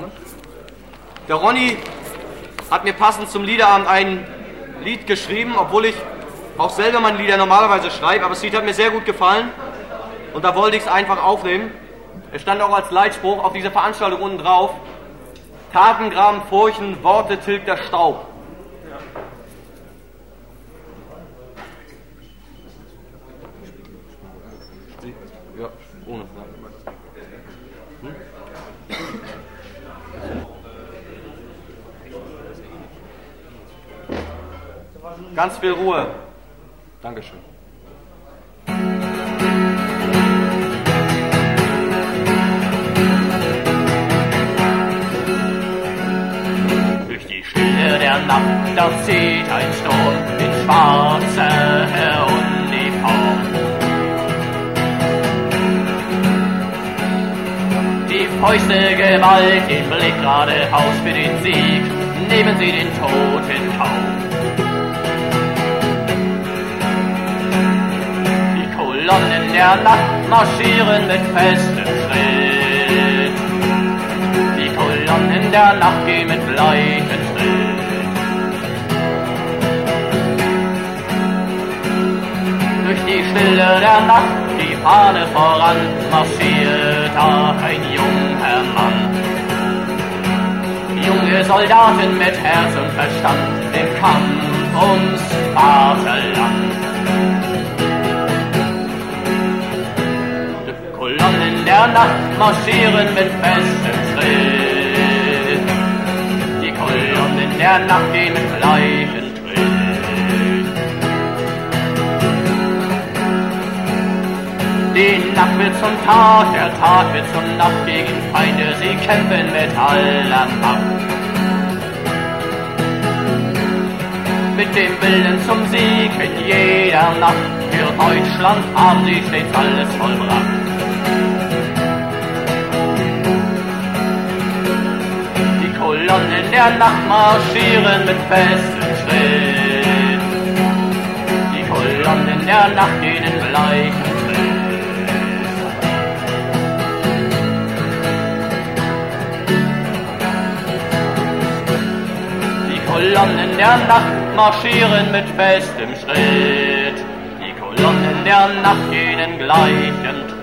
Der Ronny hat mir passend zum Liederabend ein Lied geschrieben, obwohl ich auch selber meine Lieder normalerweise schreibe, aber das Lied hat mir sehr gut gefallen und da wollte ich es einfach aufnehmen. Es stand auch als Leitspruch auf dieser Veranstaltung unten drauf: Taten graben Furchen, Worte tilgt der Staub. Ja, ohne. Ganz viel Ruhe. Dankeschön. Durch die Stille der Nacht, da zieht ein Sturm in schwarzer Uniform. Die Fäuste Gewalt, den Blick geradeaus für den Sieg, nehmen sie den Toten kaum. Die Kolonnen der Nacht marschieren mit festem Schritt. Die Kolonnen der Nacht gehen mit gleichem Schritt. Durch die Stille der Nacht, die Fahne voran, marschiert ein junger Mann. Junge Soldaten mit Herz und Verstand im Kampf ums Vaterland. Die Kolonnen der Nacht marschieren mit festem Schritt. Die Kolonnen der Nacht gehen mit gleichem Schritt. Die Nacht wird zum Tag, der Tag wird zur Nacht, gegen Feinde, sie kämpfen mit aller Macht. Mit dem Willen zum Sieg in jeder Nacht, für Deutschland haben sie stets alles vollbracht. Die Kolonnen der Nacht marschieren mit festem Schritt. Die Kolonnen der Nacht gehen in gleichem Schritt. Die Kolonnen der Nacht marschieren mit festem Schritt. Die Kolonnen der Nacht gehen in gleichem Schritt.